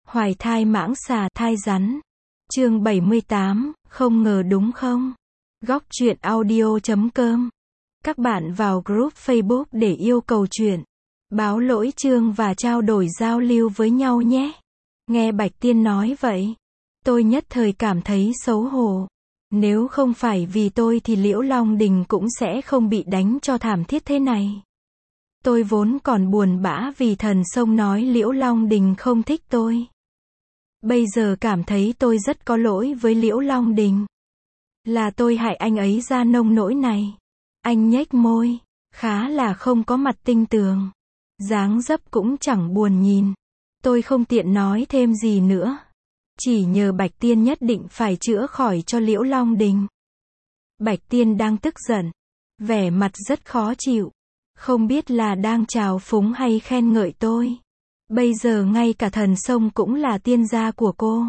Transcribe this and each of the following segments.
Hoài thai mãng xà thai rắn. Chương 78, không ngờ đúng không? Góc truyện audio.com. Các bạn vào group Facebook để yêu cầu truyện, báo lỗi chương và trao đổi giao lưu với nhau nhé. Nghe Bạch Tiên nói vậy, tôi nhất thời cảm thấy xấu hổ. Nếu không phải vì tôi thì Liễu Long Đình cũng sẽ không bị đánh cho thảm thiết thế này. Tôi vốn còn buồn bã vì Thần Sông nói Liễu Long Đình không thích tôi. Bây giờ cảm thấy tôi rất có lỗi với Liễu Long Đình. Là tôi hại anh ấy ra nông nỗi này. Anh nhếch môi, khá là không có mặt tinh tường. Dáng dấp cũng chẳng buồn nhìn. Tôi không tiện nói thêm gì nữa. Chỉ nhờ Bạch Tiên nhất định phải chữa khỏi cho Liễu Long Đình. Bạch Tiên đang tức giận, vẻ mặt rất khó chịu. Không biết là đang trào phúng hay khen ngợi tôi. Bây giờ ngay cả Thần Sông cũng là tiên gia của cô.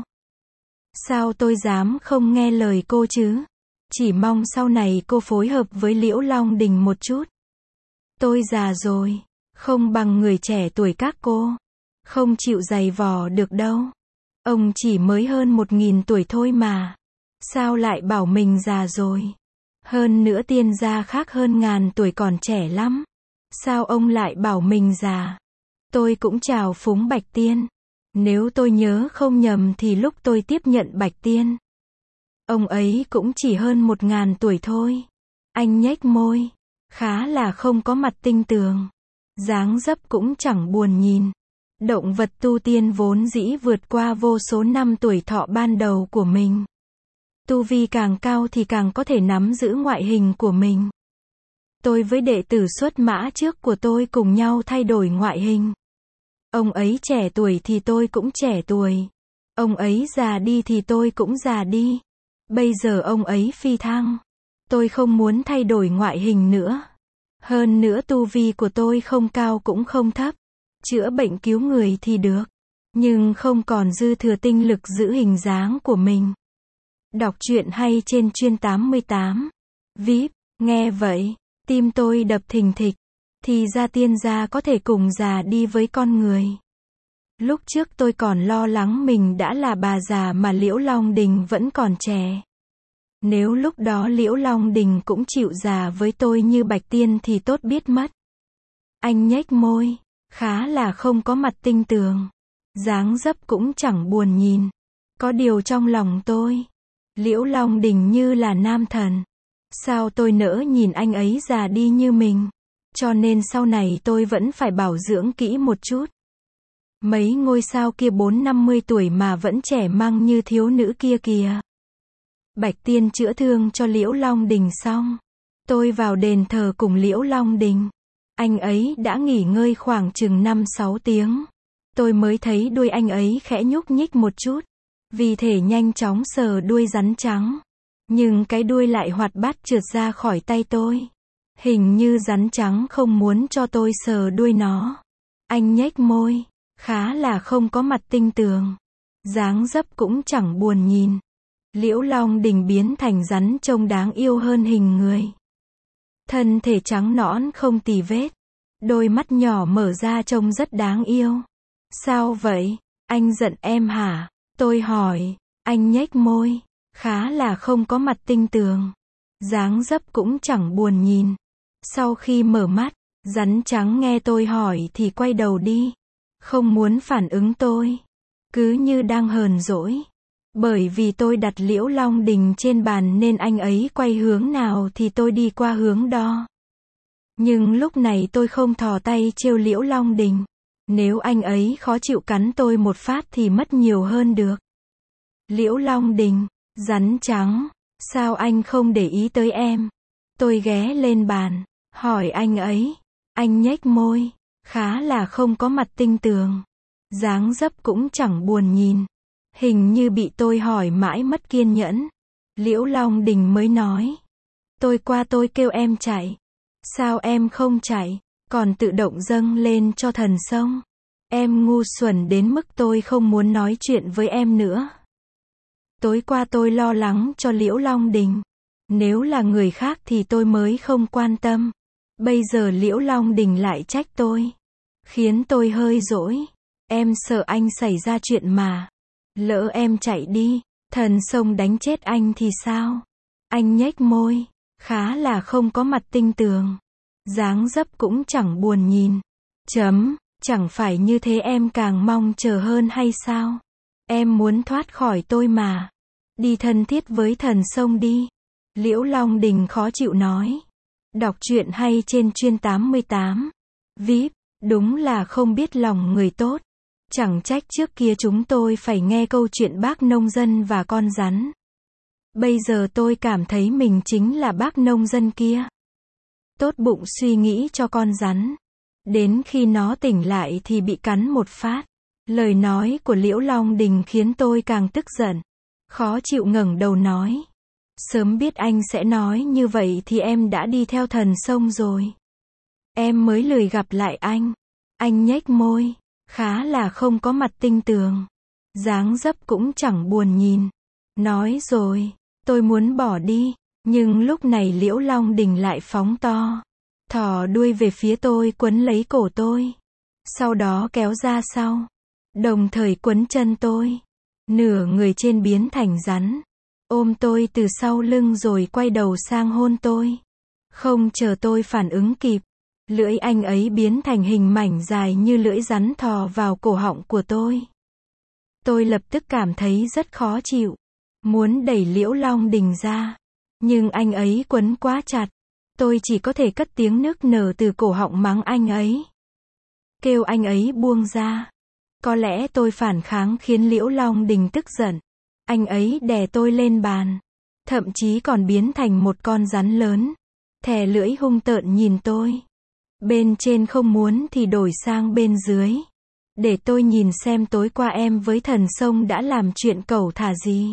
Sao tôi dám không nghe lời cô chứ? Chỉ mong sau này cô phối hợp với Liễu Long Đình một chút. Tôi già rồi, không bằng người trẻ tuổi các cô. Không chịu giày vò được đâu. Ông chỉ mới hơn 1000 tuổi thôi mà. Sao lại bảo mình già rồi? Hơn nữa tiên gia khác hơn ngàn tuổi còn trẻ lắm. Sao ông lại bảo mình già? Tôi cũng chào phúng Bạch Tiên. Nếu tôi nhớ không nhầm thì lúc tôi tiếp nhận Bạch Tiên, ông ấy cũng chỉ hơn 1000 tuổi thôi. Anh nhếch môi, khá là không có mặt tinh tường. Dáng dấp cũng chẳng buồn nhìn. Động vật tu tiên vốn dĩ vượt qua vô số năm tuổi thọ ban đầu của mình. Tu vi càng cao thì càng có thể nắm giữ ngoại hình của mình. Tôi với đệ tử xuất mã trước của tôi cùng nhau thay đổi ngoại hình. Ông ấy trẻ tuổi thì tôi cũng trẻ tuổi. Ông ấy già đi thì tôi cũng già đi. Bây giờ ông ấy phi thăng. Tôi không muốn thay đổi ngoại hình nữa. Hơn nữa tu vi của tôi không cao cũng không thấp. Chữa bệnh cứu người thì được. Nhưng không còn dư thừa tinh lực giữ hình dáng của mình. Đọc truyện hay trên chuyên 88. VIP, nghe vậy, tim tôi đập thình thịch. Thì ra tiên gia có thể cùng già đi với con người. Lúc trước tôi còn lo lắng mình đã là bà già mà Liễu Long Đình vẫn còn trẻ. Nếu lúc đó Liễu Long Đình cũng chịu già với tôi như Bạch Tiên thì tốt biết mất. Anh nhếch môi, khá là không có mặt tinh tường. Dáng dấp cũng chẳng buồn nhìn. Có điều trong lòng tôi, Liễu Long Đình như là nam thần. Sao tôi nỡ nhìn anh ấy già đi như mình? Cho nên sau này tôi vẫn phải bảo dưỡng kỹ một chút. Mấy ngôi sao kia 40-50 tuổi mà vẫn trẻ măng như thiếu nữ kia kìa. Bạch Tiên chữa thương cho Liễu Long Đình xong. Tôi vào đền thờ cùng Liễu Long Đình. Anh ấy đã nghỉ ngơi khoảng chừng 5-6 tiếng. Tôi mới thấy đuôi anh ấy khẽ nhúc nhích một chút. Vì thể nhanh chóng sờ đuôi rắn trắng. Nhưng cái đuôi lại hoạt bát trượt ra khỏi tay tôi. Hình như rắn trắng không muốn cho tôi sờ đuôi nó. Anh nhếch môi, khá là không có mặt tinh tường. Dáng dấp cũng chẳng buồn nhìn. Liễu Long Đình biến thành rắn trông đáng yêu hơn hình người. Thân thể trắng nõn không tì vết. Đôi mắt nhỏ mở ra trông rất đáng yêu. Sao vậy? Anh giận em hả? Tôi hỏi. Anh nhếch môi, khá là không có mặt tinh tường. Dáng dấp cũng chẳng buồn nhìn. Sau khi mở mắt, rắn trắng nghe tôi hỏi thì quay đầu đi. Không muốn phản ứng tôi. Cứ như đang hờn dỗi. Bởi vì tôi đặt Liễu Long Đình trên bàn nên anh ấy quay hướng nào thì tôi đi qua hướng đó. Nhưng lúc này tôi không thò tay trêu Liễu Long Đình. Nếu anh ấy khó chịu cắn tôi một phát thì mất nhiều hơn được. Liễu Long Đình, rắn trắng, sao anh không để ý tới em? Tôi ghé lên bàn, hỏi anh ấy. Anh nhếch môi, khá là không có mặt tinh tường. Dáng dấp cũng chẳng buồn nhìn. Hình như bị tôi hỏi mãi mất kiên nhẫn. Liễu Long Đình mới nói. Tôi qua tôi kêu em chạy. Sao em không chạy, còn tự động dâng lên cho Thần Sông? Em ngu xuẩn đến mức tôi không muốn nói chuyện với em nữa. Tối qua tôi lo lắng cho Liễu Long Đình. Nếu là người khác thì tôi mới không quan tâm. Bây giờ Liễu Long Đình lại trách tôi. Khiến tôi hơi dỗi. Em sợ anh xảy ra chuyện mà. Lỡ em chạy đi, thần sông đánh chết anh thì sao? Anh nhếch môi, khá là không có mặt tinh tường. Dáng dấp cũng chẳng buồn nhìn. Chẳng phải như thế em càng mong chờ hơn hay sao? Em muốn thoát khỏi tôi mà. Đi thân thiết với thần sông đi. Liễu Long Đình khó chịu nói. Đọc truyện hay trên chuyên 88. VIP, đúng là không biết lòng người tốt. Chẳng trách trước kia chúng tôi phải nghe câu chuyện bác nông dân và con rắn. Bây giờ tôi cảm thấy mình chính là bác nông dân kia. Tốt bụng suy nghĩ cho con rắn. Đến khi nó tỉnh lại thì bị cắn một phát. Lời nói của Liễu Long Đình khiến tôi càng tức giận. Khó chịu ngẩng đầu nói. Sớm biết anh sẽ nói như vậy thì em đã đi theo thần sông rồi. Em mới lười gặp lại anh. Anh nhếch môi, khá là không có mặt tinh tường. Dáng dấp cũng chẳng buồn nhìn. Nói rồi, tôi muốn bỏ đi. Nhưng lúc này Liễu Long Đình lại phóng to. Thò đuôi về phía tôi quấn lấy cổ tôi. Sau đó kéo ra sau. Đồng thời quấn chân tôi. Nửa người trên biến thành rắn. Ôm tôi từ sau lưng rồi quay đầu sang hôn tôi. Không chờ tôi phản ứng kịp. Lưỡi anh ấy biến thành hình mảnh dài như lưỡi rắn thò vào cổ họng của tôi. Tôi lập tức cảm thấy rất khó chịu. Muốn đẩy Liễu Long Đình ra. Nhưng anh ấy quấn quá chặt. Tôi chỉ có thể cất tiếng nức nở từ cổ họng mắng anh ấy. Kêu anh ấy buông ra. Có lẽ tôi phản kháng khiến Liễu Long Đình tức giận. Anh ấy đè tôi lên bàn. Thậm chí còn biến thành một con rắn lớn. Thè lưỡi hung tợn nhìn tôi. Bên trên không muốn thì đổi sang bên dưới. Để tôi nhìn xem tối qua em với thần sông đã làm chuyện cẩu thả gì.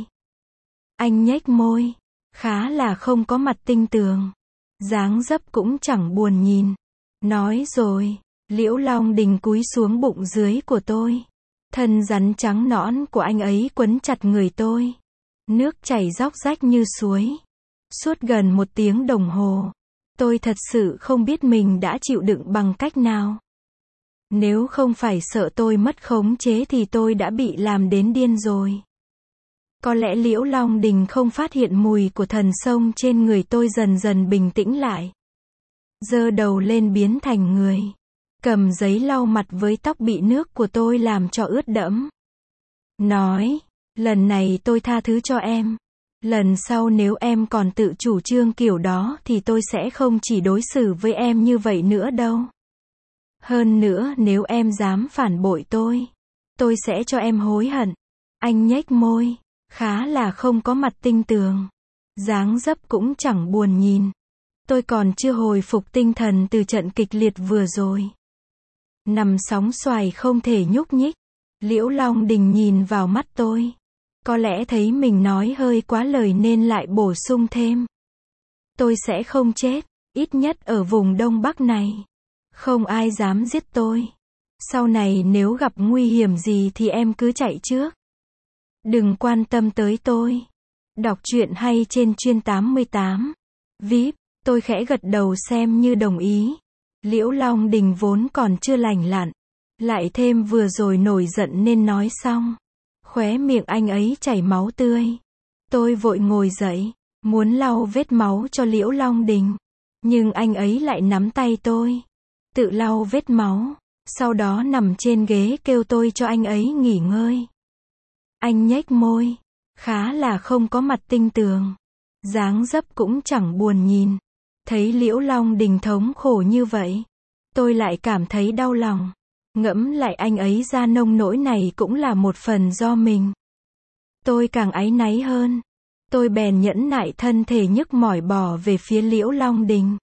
Anh nhếch môi. Khá là không có mặt tinh tường. Dáng dấp cũng chẳng buồn nhìn. Nói rồi, Liễu Long Đình cúi xuống bụng dưới của tôi. Thân rắn trắng nõn của anh ấy quấn chặt người tôi. Nước chảy róc rách như suối. Suốt gần 1 tiếng đồng hồ. Tôi thật sự không biết mình đã chịu đựng bằng cách nào. Nếu không phải sợ tôi mất khống chế thì tôi đã bị làm đến điên rồi. Có lẽ Liễu Long Đình không phát hiện mùi của thần sông trên người tôi dần dần bình tĩnh lại. Giơ đầu lên biến thành người. Cầm giấy lau mặt với tóc bị nước của tôi làm cho ướt đẫm. Nói, lần này tôi tha thứ cho em. Lần sau nếu em còn tự chủ trương kiểu đó thì tôi sẽ không chỉ đối xử với em như vậy nữa đâu. Hơn nữa nếu em dám phản bội tôi sẽ cho em hối hận. Anh nhếch môi, khá là không có mặt tinh tường. Dáng dấp cũng chẳng buồn nhìn. Tôi còn chưa hồi phục tinh thần từ trận kịch liệt vừa rồi. Nằm sóng xoài không thể nhúc nhích. Liễu Long Đình nhìn vào mắt tôi. Có lẽ thấy mình nói hơi quá lời nên lại bổ sung thêm. Tôi sẽ không chết, ít nhất ở vùng Đông Bắc này. Không ai dám giết tôi. Sau này nếu gặp nguy hiểm gì thì em cứ chạy trước. Đừng quan tâm tới tôi. Đọc truyện hay trên chuyên 88. VIP, tôi khẽ gật đầu xem như đồng ý. Liễu Long Đình vốn còn chưa lành lặn. Lại thêm vừa rồi nổi giận nên nói xong. Khóe miệng anh ấy chảy máu tươi. Tôi vội ngồi dậy, muốn lau vết máu cho Liễu Long Đình. Nhưng anh ấy lại nắm tay tôi. Tự lau vết máu. Sau đó nằm trên ghế kêu tôi cho anh ấy nghỉ ngơi. Anh nhếch môi. Khá là không có mặt tinh tường. Dáng dấp cũng chẳng buồn nhìn. Thấy Liễu Long Đình thống khổ như vậy. Tôi lại cảm thấy đau lòng. Ngẫm lại anh ấy ra nông nỗi này cũng là một phần do mình. Tôi càng áy náy hơn. Tôi bèn nhẫn nại thân thể nhức mỏi bò về phía Liễu Long Đình.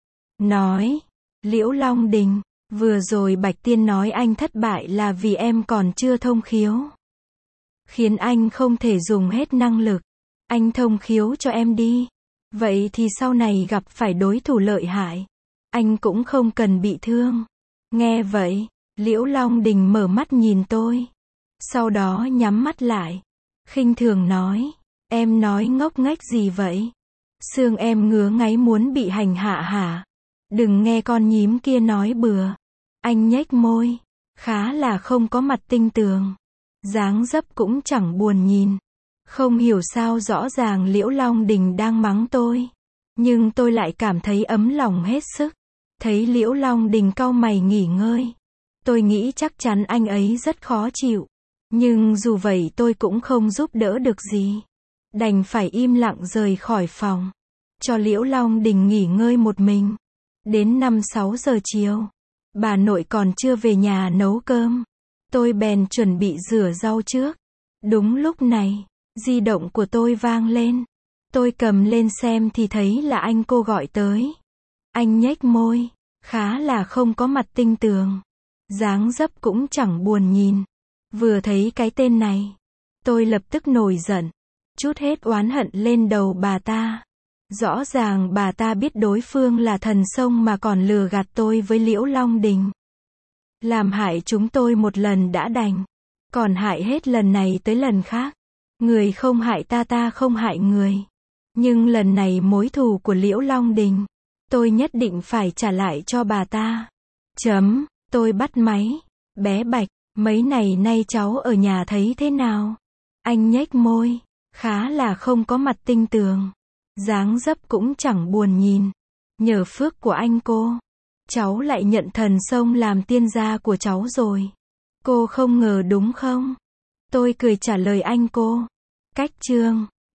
Nói, Liễu Long Đình, vừa rồi Bạch Tiên nói anh thất bại là vì em còn chưa thông khiếu. Khiến anh không thể dùng hết năng lực. Anh thông khiếu cho em đi. Vậy thì sau này gặp phải đối thủ lợi hại. Anh cũng không cần bị thương. Nghe vậy, Liễu Long Đình mở mắt nhìn tôi. Sau đó nhắm mắt lại. Khinh thường nói. Em nói ngốc nghếch gì vậy? Xương em ngứa ngáy muốn bị hành hạ hả? Đừng nghe con nhím kia nói bừa. Anh nhếch môi. khá là không có mặt tinh tường. Dáng dấp cũng chẳng buồn nhìn. Không hiểu sao rõ ràng Liễu Long Đình đang mắng tôi. Nhưng tôi lại cảm thấy ấm lòng hết sức. Thấy Liễu Long Đình cau mày nghỉ ngơi. Tôi nghĩ chắc chắn anh ấy rất khó chịu. Nhưng dù vậy tôi cũng không giúp đỡ được gì. Đành phải im lặng rời khỏi phòng. Cho Liễu Long Đình nghỉ ngơi một mình. Đến 5-6 giờ chiều. Bà nội còn chưa về nhà nấu cơm. Tôi bèn chuẩn bị rửa rau trước. Đúng lúc này, di động của tôi vang lên. Tôi cầm lên xem thì thấy là anh cô gọi tới. Anh nhếch môi, khá là không có mặt tinh tường. Dáng dấp cũng chẳng buồn nhìn. Vừa thấy cái tên này, tôi lập tức nổi giận. Trút hết oán hận lên đầu bà ta. Rõ ràng bà ta biết đối phương là thần sông mà còn lừa gạt tôi với Liễu Long Đình. Làm hại chúng tôi một lần đã đành. Còn hại hết lần này tới lần khác. Người không hại ta, ta không hại người. Nhưng lần này mối thù của Liễu Long Đình, tôi nhất định phải trả lại cho bà ta. Tôi bắt máy. Bé Bạch, mấy ngày nay cháu ở nhà thấy thế nào? Anh nhếch môi, khá là không có mặt tinh tường. Dáng dấp cũng chẳng buồn nhìn. Nhờ phước của anh cô, cháu lại nhận thần sông làm tiên gia của cháu rồi. Cô không ngờ đúng không? Tôi cười trả lời anh cô. Cách chương